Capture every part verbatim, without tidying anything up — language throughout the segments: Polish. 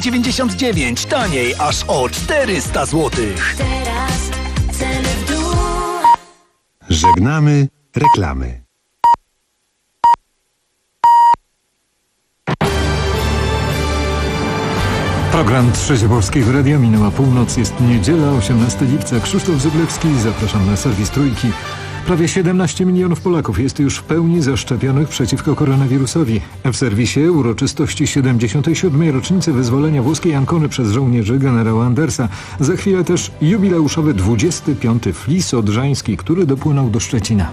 dziewięćdziesiąt dziewięć. Taniej aż o czterysta złotych. Teraz ceny w dół. Żegnamy reklamy. Program Trzecie Polskiego Radia. Minęła północ, jest niedziela, osiemnastego lipca. Krzysztof Zyblewski, zapraszam na serwis Trójki. Prawie siedemnaście milionów Polaków jest już w pełni zaszczepionych przeciwko koronawirusowi. W serwisie uroczystości siedemdziesiątej siódmej rocznicy wyzwolenia włoskiej Ancony przez żołnierzy generała Andersa. Za chwilę też jubileuszowy dwudziesty piąty Flis Odrzański, który dopłynął do Szczecina.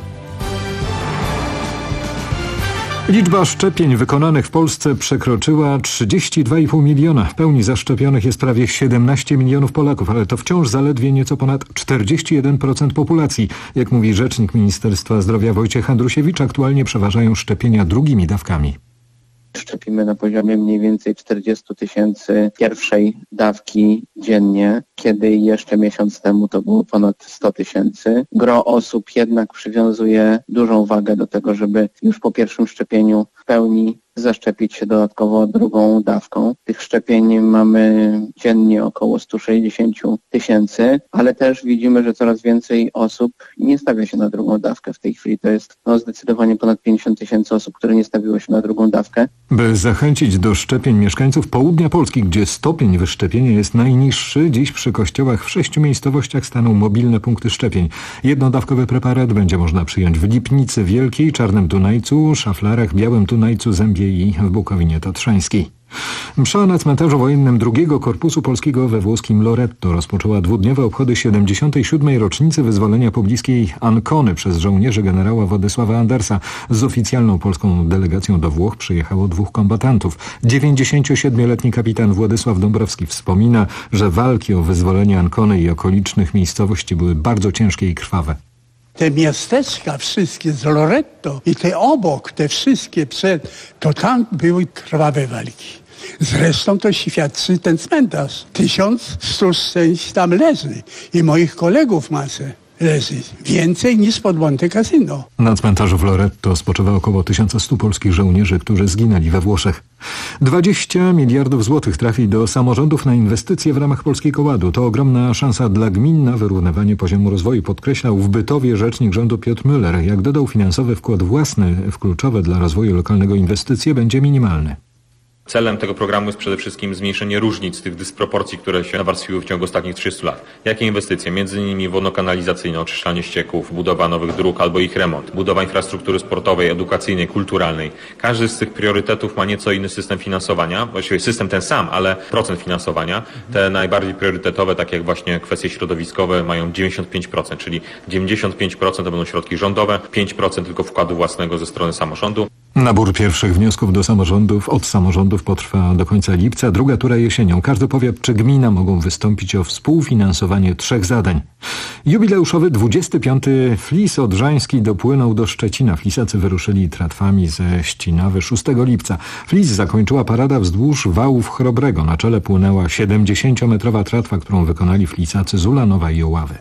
Liczba szczepień wykonanych w Polsce przekroczyła trzydzieści dwa i pół miliona. W pełni zaszczepionych jest prawie siedemnaście milionów Polaków, ale to wciąż zaledwie nieco ponad czterdzieści jeden procent populacji. Jak mówi rzecznik Ministerstwa Zdrowia Wojciech Andrusiewicz, aktualnie przeważają szczepienia drugimi dawkami. Szczepimy na poziomie mniej więcej czterdzieści tysięcy pierwszej dawki dziennie, kiedy jeszcze miesiąc temu to było ponad sto tysięcy. Gro osób jednak przywiązuje dużą wagę do tego, żeby już po pierwszym szczepieniu w pełni zaszczepić się dodatkowo drugą dawką. Tych szczepień mamy dziennie około sto sześćdziesiąt tysięcy, ale też widzimy, że coraz więcej osób nie stawia się na drugą dawkę. W tej chwili to jest no, zdecydowanie ponad pięćdziesiąt tysięcy osób, które nie stawiło się na drugą dawkę. By zachęcić do szczepień mieszkańców południa Polski, gdzie stopień wyszczepienia jest najniższy, dziś przy kościołach w sześciu miejscowościach staną mobilne punkty szczepień. Jednodawkowy preparat będzie można przyjąć w Lipnicy Wielkiej, Czarnym Dunajcu, Szaflarach, Białym Dunajcu, Zębie i w Bukowinie Tatrzańskiej. Msza na cmentarzu wojennym drugiego Korpusu Polskiego we włoskim Loretto rozpoczęła dwudniowe obchody siedemdziesiątej siódmej rocznicy wyzwolenia pobliskiej Ancony przez żołnierzy generała Władysława Andersa. Z oficjalną polską delegacją do Włoch przyjechało dwóch kombatantów. dziewięćdziesięciosiedmioletni kapitan Władysław Dąbrowski wspomina, że walki o wyzwolenie Ancony i okolicznych miejscowości były bardzo ciężkie i krwawe. Te miasteczka wszystkie z Loretto i te obok, te wszystkie przed, to tam były krwawe walki. Zresztą to świadczy ten cmentarz. Tysiąc stu szczęść tam leży i moich kolegów masę leży. Więcej niż pod Monte Cassino. Na cmentarzu w Loretto spoczywa około tysiąc stu polskich żołnierzy, którzy zginęli we Włoszech. dwadzieścia miliardów złotych trafi do samorządów na inwestycje w ramach Polskiego Ładu. To ogromna szansa dla gmin na wyrównywanie poziomu rozwoju, podkreślał w Bytowie rzecznik rządu Piotr Müller. Jak dodał, finansowy wkład własny w kluczowe dla rozwoju lokalnego inwestycje będzie minimalny. Celem tego programu jest przede wszystkim zmniejszenie różnic, tych dysproporcji, które się nawarstwiły w ciągu ostatnich trzydziestu lat. Jakie inwestycje? Między innymi wodno-kanalizacyjne, oczyszczanie ścieków, budowa nowych dróg albo ich remont, budowa infrastruktury sportowej, edukacyjnej, kulturalnej. Każdy z tych priorytetów ma nieco inny system finansowania, właściwie system ten sam, ale procent finansowania. Te najbardziej priorytetowe, takie jak właśnie kwestie środowiskowe, mają dziewięćdziesiąt pięć procent, czyli dziewięćdziesiąt pięć procent to będą środki rządowe, pięć procent tylko wkładu własnego ze strony samorządu. Nabór pierwszych wniosków do samorządów od samorządów potrwa do końca lipca, druga tura jesienią. Każdy powiat czy gmina mogą wystąpić o współfinansowanie trzech zadań. Jubileuszowy dwudziesty piąty Flis Odrzański dopłynął do Szczecina. Flisacy wyruszyli tratwami ze Ścinawy szóstego lipca. Flis zakończyła parada wzdłuż wałów Chrobrego. Na czele płynęła siedemdziesięciometrowa tratwa, którą wykonali Flisacy z Ulanowa i Oławy.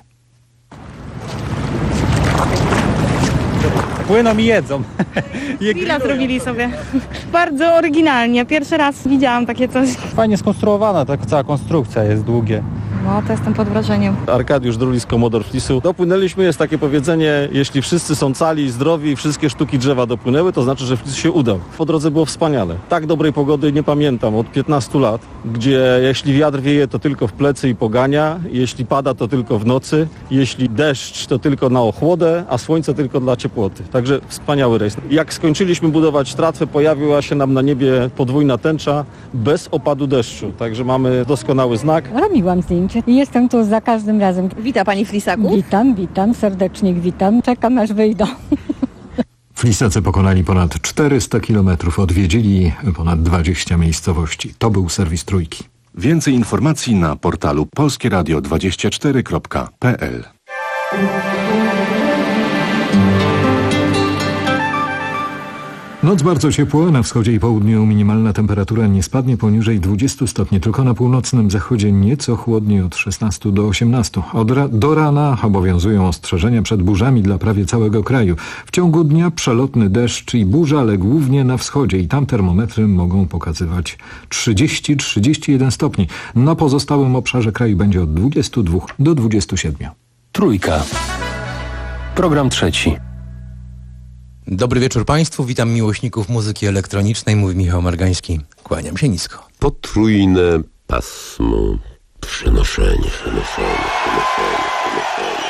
Płyną i jedzą. Grilla zrobili sobie. Bardzo oryginalnie. Pierwszy raz widziałam takie coś. Fajnie skonstruowana, tak cała konstrukcja jest długie. No, to jestem pod wrażeniem. Arkadiusz Drulis, komodor Flisu. Dopłynęliśmy, jest takie powiedzenie, jeśli wszyscy są cali, zdrowi i wszystkie sztuki drzewa dopłynęły, to znaczy, że Flis się udał. Po drodze było wspaniale. Tak dobrej pogody nie pamiętam od piętnastu lat, gdzie jeśli wiatr wieje, to tylko w plecy i pogania, jeśli pada, to tylko w nocy, jeśli deszcz, to tylko na ochłodę, a słońce tylko dla ciepłoty. Także wspaniały rejs. Jak skończyliśmy budować tratwę, pojawiła się nam na niebie podwójna tęcza bez opadu deszczu. Także mamy doskonały znak. Robiłam zdjęcie i jestem tu za każdym razem. Wita pani Flisaków? Witam, witam, serdecznie witam. Czekam, aż wyjdą. Flisacy pokonali ponad czterysta kilometrów, odwiedzili ponad dwadzieścia miejscowości. To był serwis Trójki. Więcej informacji na portalu polskie radio dwadzieścia cztery kropka p l. Noc bardzo ciepła, na wschodzie i południu minimalna temperatura nie spadnie poniżej dwudziestu stopni, tylko na północnym zachodzie nieco chłodniej od szesnastu do osiemnastu. Od ra- do rana obowiązują ostrzeżenia przed burzami dla prawie całego kraju. W ciągu dnia przelotny deszcz i burza, ale głównie na wschodzie i tam termometry mogą pokazywać trzydzieści do trzydziestu jeden stopni. Na pozostałym obszarze kraju będzie od dwudziestu dwóch do dwudziestu siedmiu. Trójka. Program trzeci. Dobry wieczór Państwu, witam miłośników muzyki elektronicznej, mówi Michał Margański. Kłaniam się nisko. Potrójne pasmo przenoszenia, przenoszenia, przenoszenia, przenoszenia.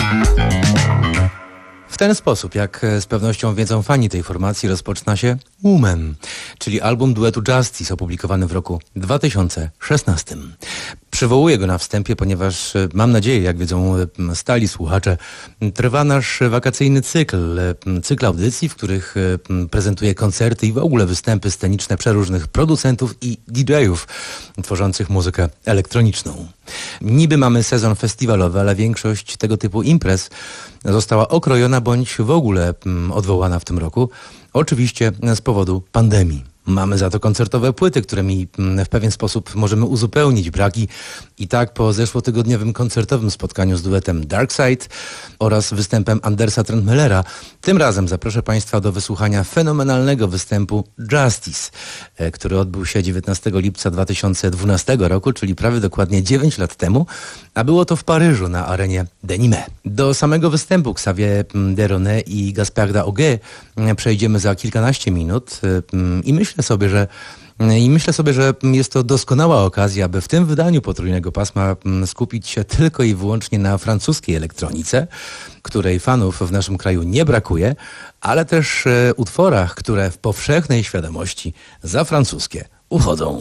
W ten sposób, jak z pewnością wiedzą fani tej formacji, rozpoczyna się Woman, czyli album duetu Justice opublikowany w roku dwa tysiące szesnastym. Przywołuję go na wstępie, ponieważ mam nadzieję, jak wiedzą stali słuchacze, trwa nasz wakacyjny cykl, cykl audycji, w których prezentuję koncerty i w ogóle występy sceniczne przeróżnych producentów i D J-ów tworzących muzykę elektroniczną. Niby mamy sezon festiwalowy, ale większość tego typu imprez została okrojona bądź w ogóle odwołana w tym roku, oczywiście z powodu pandemii. Mamy za to koncertowe płyty, którymi w pewien sposób możemy uzupełnić braki. I tak po zeszłotygodniowym koncertowym spotkaniu z duetem Darkside oraz występem Andersa Trendmillera, tym razem zaproszę Państwa do wysłuchania fenomenalnego występu Justice, który odbył się dziewiętnastego lipca dwa tysiące dwunastego roku, czyli prawie dokładnie dziewięć lat temu, a było to w Paryżu na arenie Denime. Do samego występu Xavier Deronet i Gasparda Auguet przejdziemy za kilkanaście minut i myślę sobie, że I myślę sobie, że jest to doskonała okazja, aby w tym wydaniu potrójnego pasma skupić się tylko i wyłącznie na francuskiej elektronice, której fanów w naszym kraju nie brakuje, ale też utworach, które w powszechnej świadomości za francuskie uchodzą.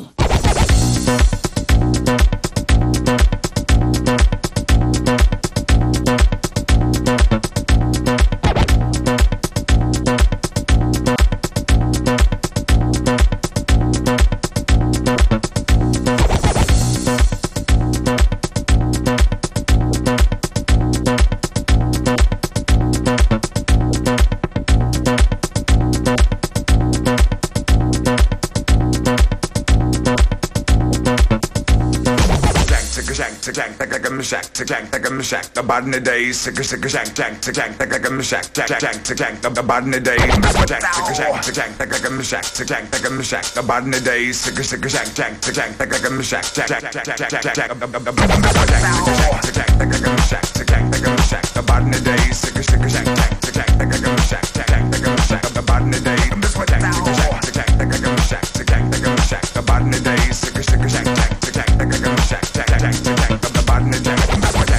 Shack to jank, take a shack, the body the day, sick sick shank, jank to jank, take a shack, jank jank to jank, the body the day, jank to shank, to jank, take a shack, to jank, take a shack, the body the day, sick sick shank, jank to jank, take a shack, jank jank jank jank jank, the body to jank, take a shack, to jank, take a shack, the body the day, sick sick shank, jank to jank, take a shack, jank take a shack, the body the day, jank to jank, to jank, take a shack, to jank, take a shack, the body the day, sick sick shank, jank to jank, take a shack, jank jank to jank, the body the day.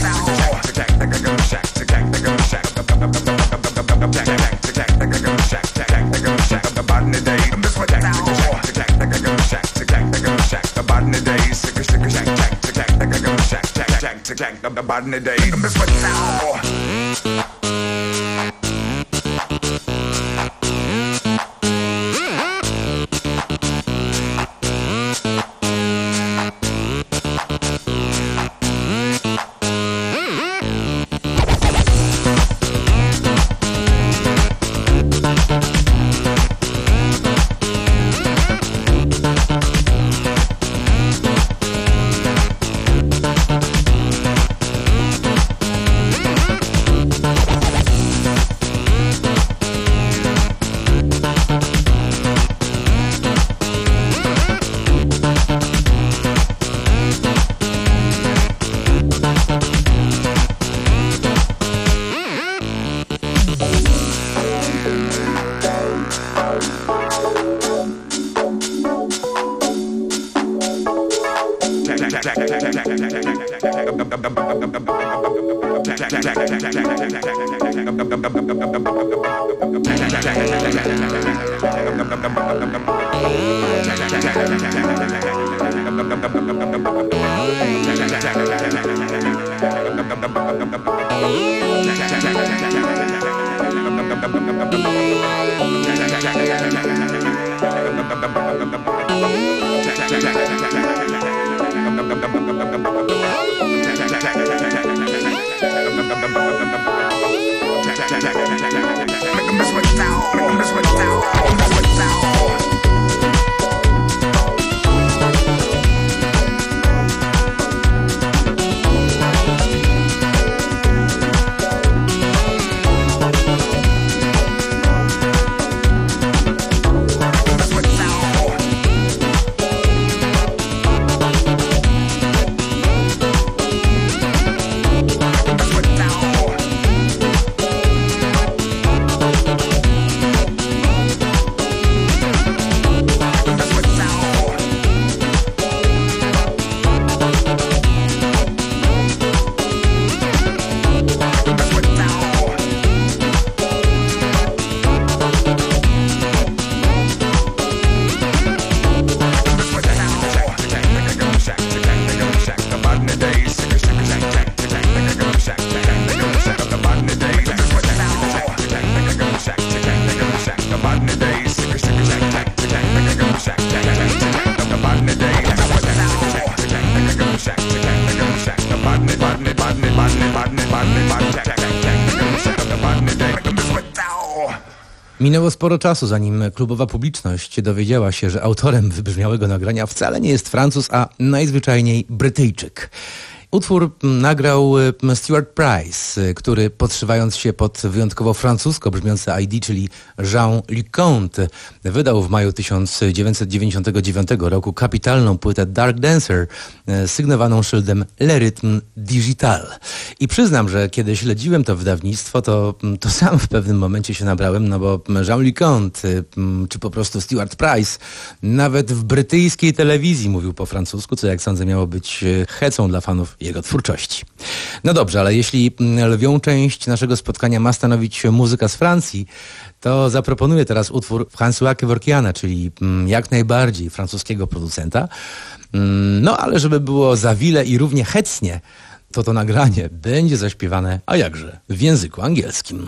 The body in the day. This one now. Minęło sporo czasu, zanim klubowa publiczność dowiedziała się, że autorem wybrzmiałego nagrania wcale nie jest Francuz, a najzwyczajniej Brytyjczyk. Utwór nagrał Stuart Price, który podszywając się pod wyjątkowo francusko brzmiące I D, czyli Jean LeConte, wydał w maju tysiąc dziewięćset dziewięćdziesiątego dziewiątego roku kapitalną płytę Dark Dancer, sygnowaną szyldem Le Rythme Digital. I przyznam, że kiedy śledziłem to wydawnictwo, to, to sam w pewnym momencie się nabrałem, no bo Jean LeConte, czy po prostu Stuart Price, nawet w brytyjskiej telewizji mówił po francusku, co jak sądzę miało być hecą dla fanów jego twórczości. No dobrze, ale jeśli lwią część naszego spotkania ma stanowić muzyka z Francji, to zaproponuję teraz utwór François Kevorkiana, czyli jak najbardziej francuskiego producenta. No ale żeby było za wile i równie hecnie, to to nagranie będzie zaśpiewane, a jakże, w języku angielskim.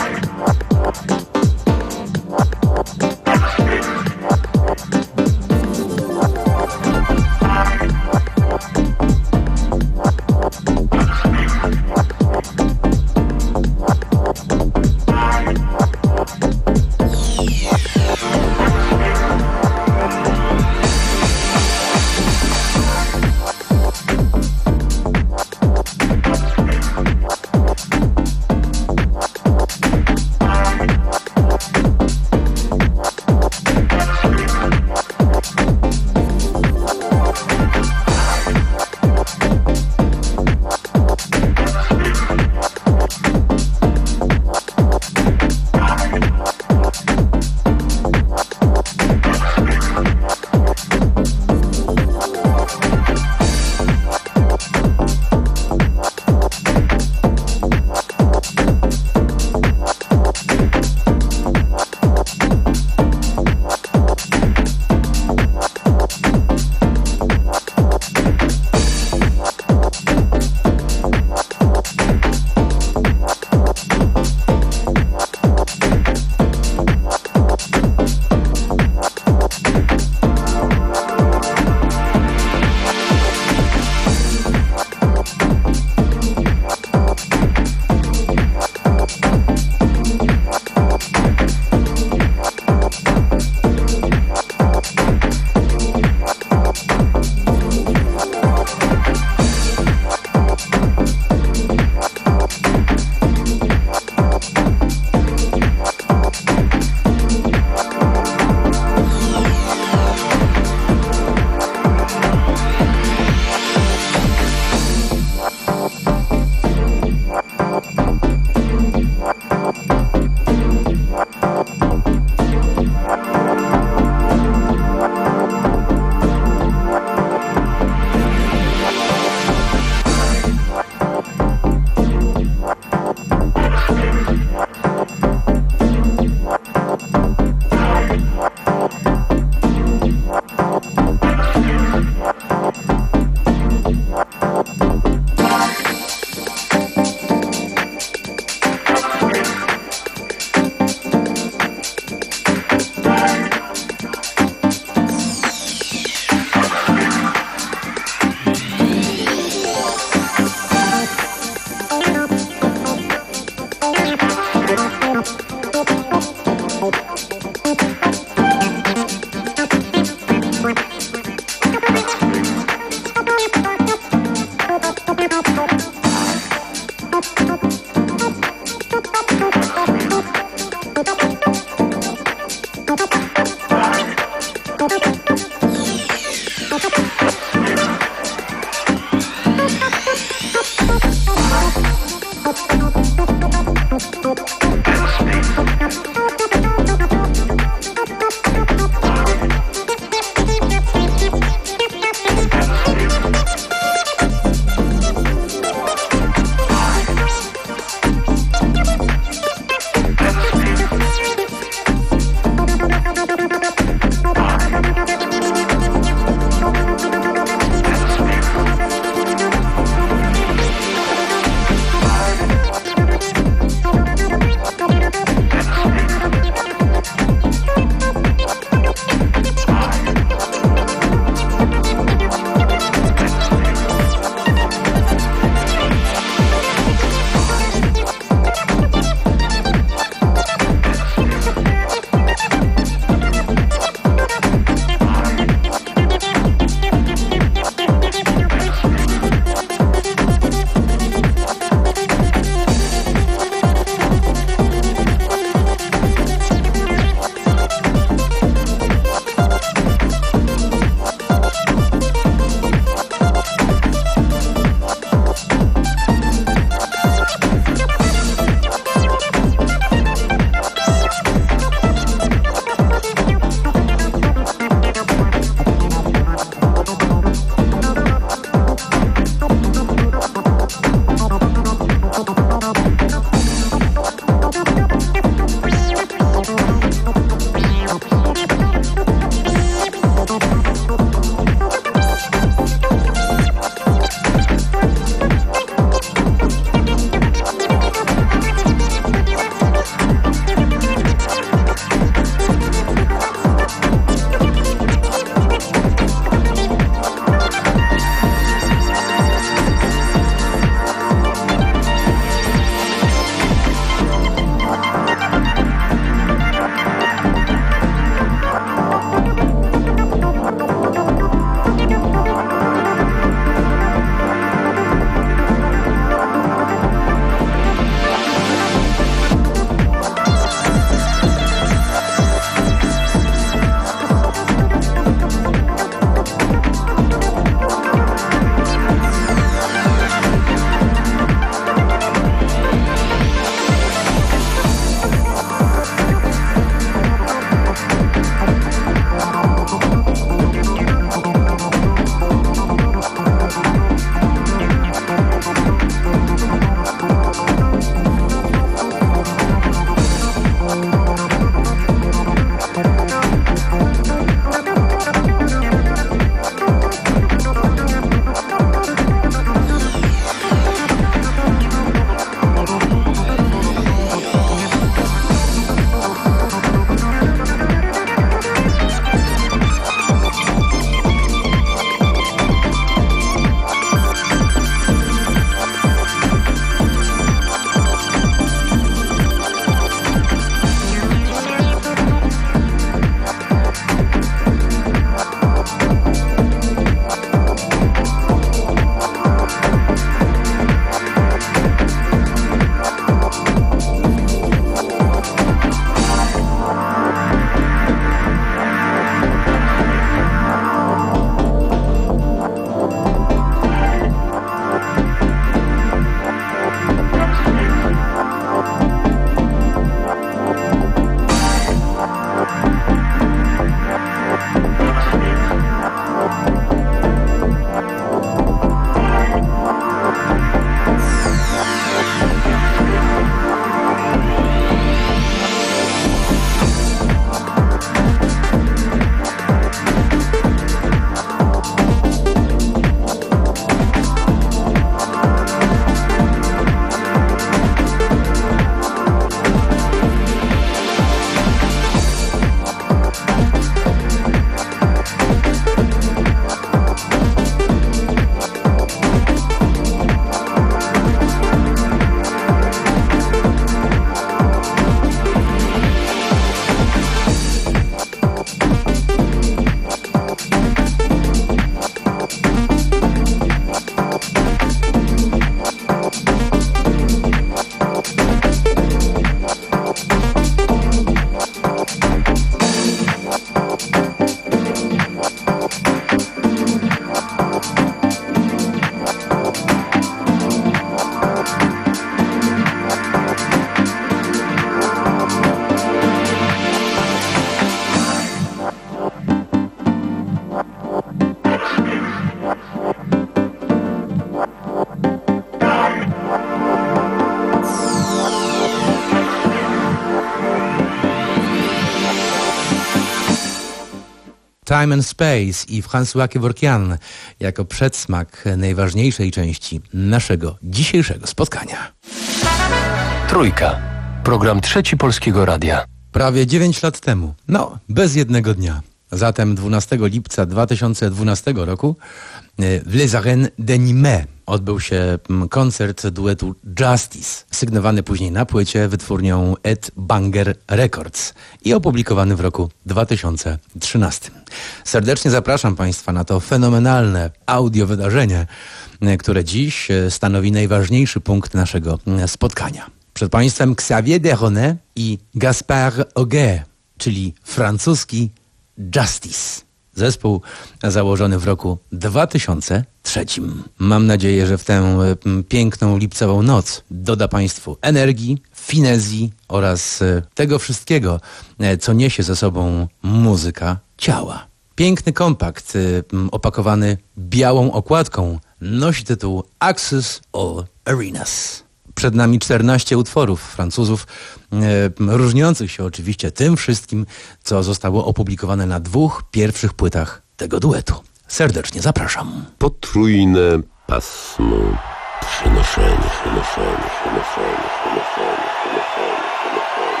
Time and Space i François Kevorkian jako przedsmak najważniejszej części naszego dzisiejszego spotkania. Trójka. Program Trzeci Polskiego Radia. Prawie dziewięć lat temu, no bez jednego dnia, zatem dwunastego lipca dwa tysiące dwunastego roku w Les Arènes de Nîmes odbył się koncert duetu Justice, sygnowany później na płycie wytwórnią Ed Banger Records i opublikowany w roku dwa tysiące trzynastym. Serdecznie zapraszam Państwa na to fenomenalne audio wydarzenie, które dziś stanowi najważniejszy punkt naszego spotkania. Przed Państwem Xavier Deronet i Gaspard Auger, czyli francuski Justice. Zespół założony w roku dwa tysiące trzecim. Mam nadzieję, że w tę piękną lipcową noc doda Państwu energii, finezji oraz tego wszystkiego, co niesie ze sobą muzyka ciała. Piękny kompakt opakowany białą okładką nosi tytuł Access All Arenas. Przed nami czternaście utworów Francuzów, e, różniących się oczywiście tym wszystkim, co zostało opublikowane na dwóch pierwszych płytach tego duetu. Serdecznie zapraszam. Potrójne pasmo. Przenoszenie, przenoszenie, przenoszenie, przenoszenie, przenoszenie, przenoszenie.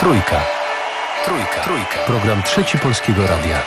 Trójka. Trójka. Trójka. Program Trzeci Polskiego Radia.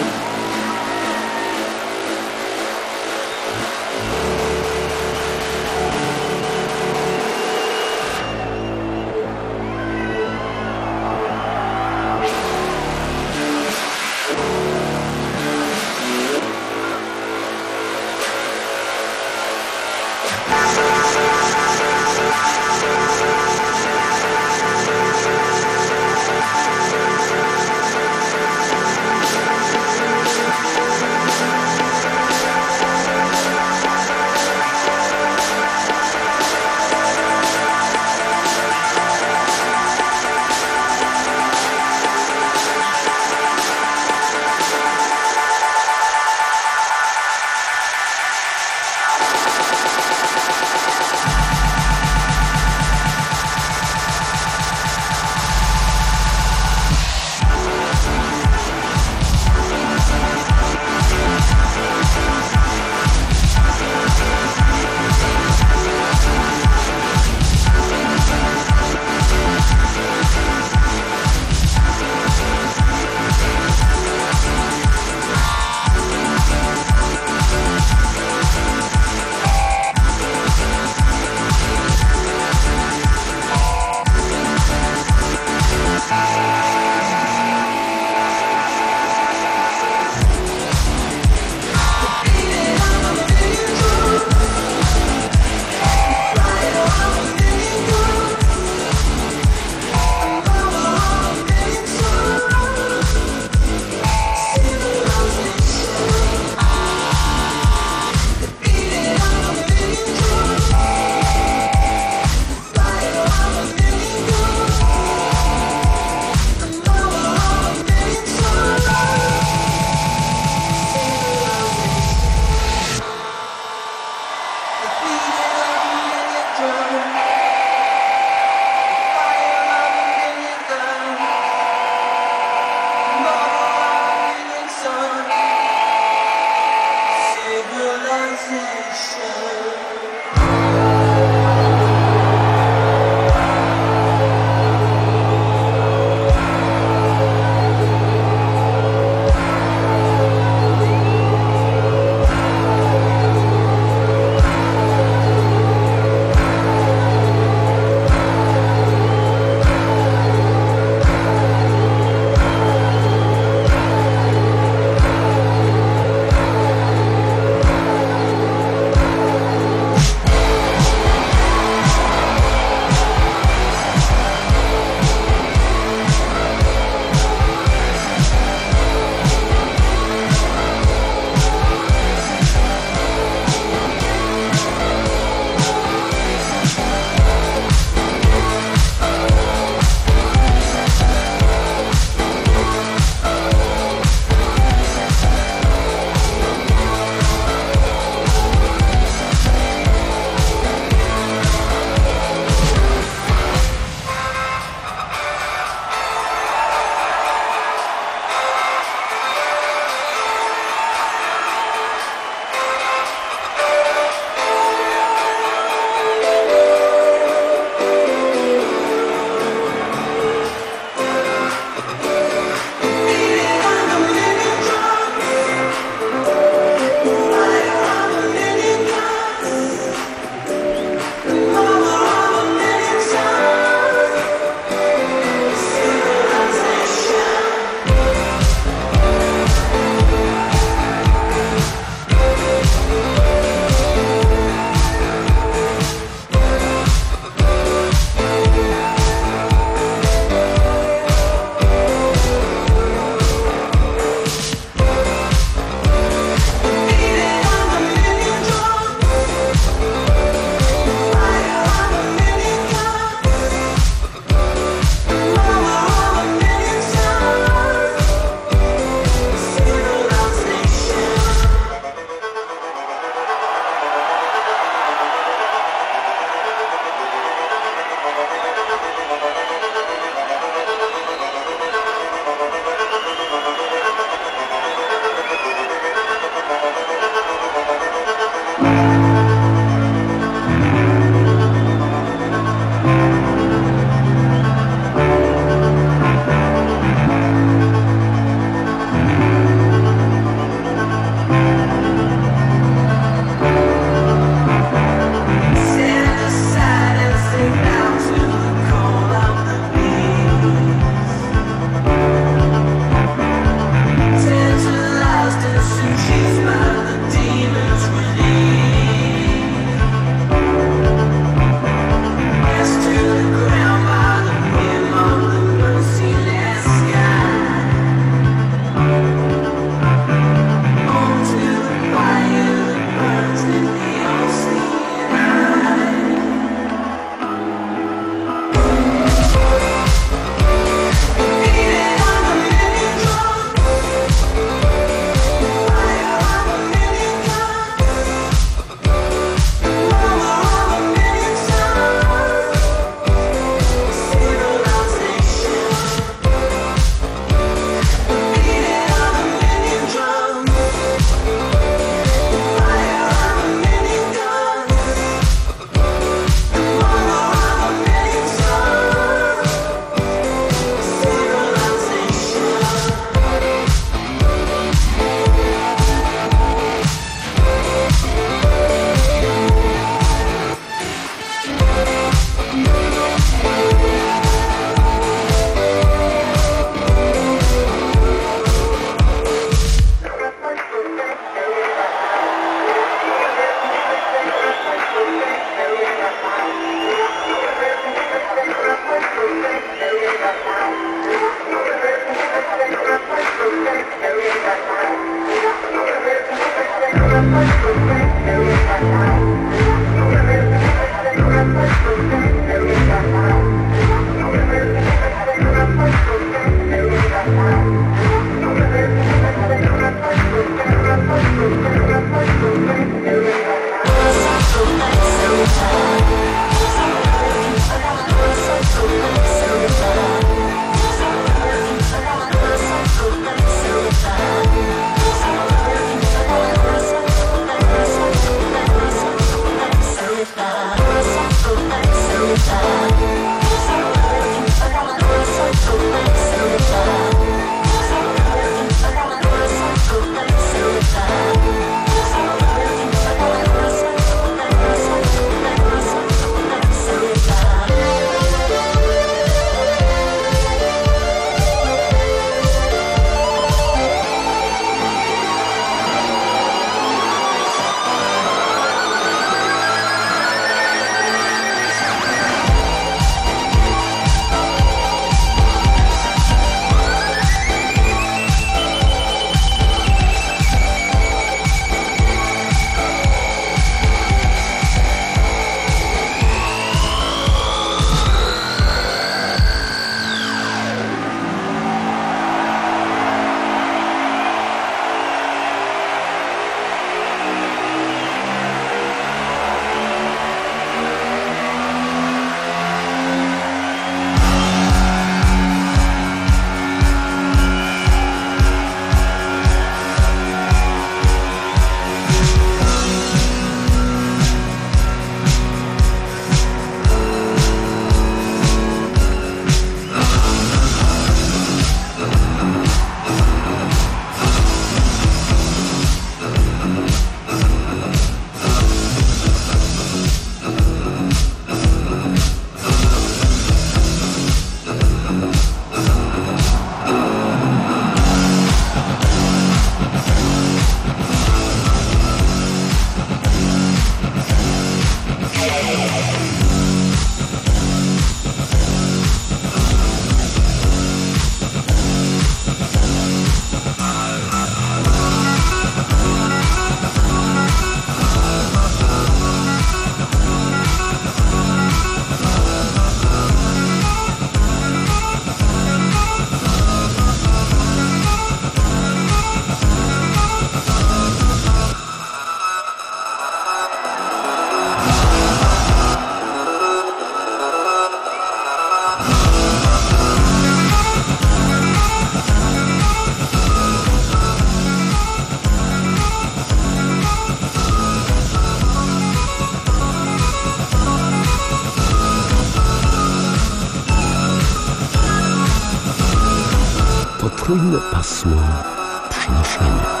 Potrójne pasmo przenoszenia.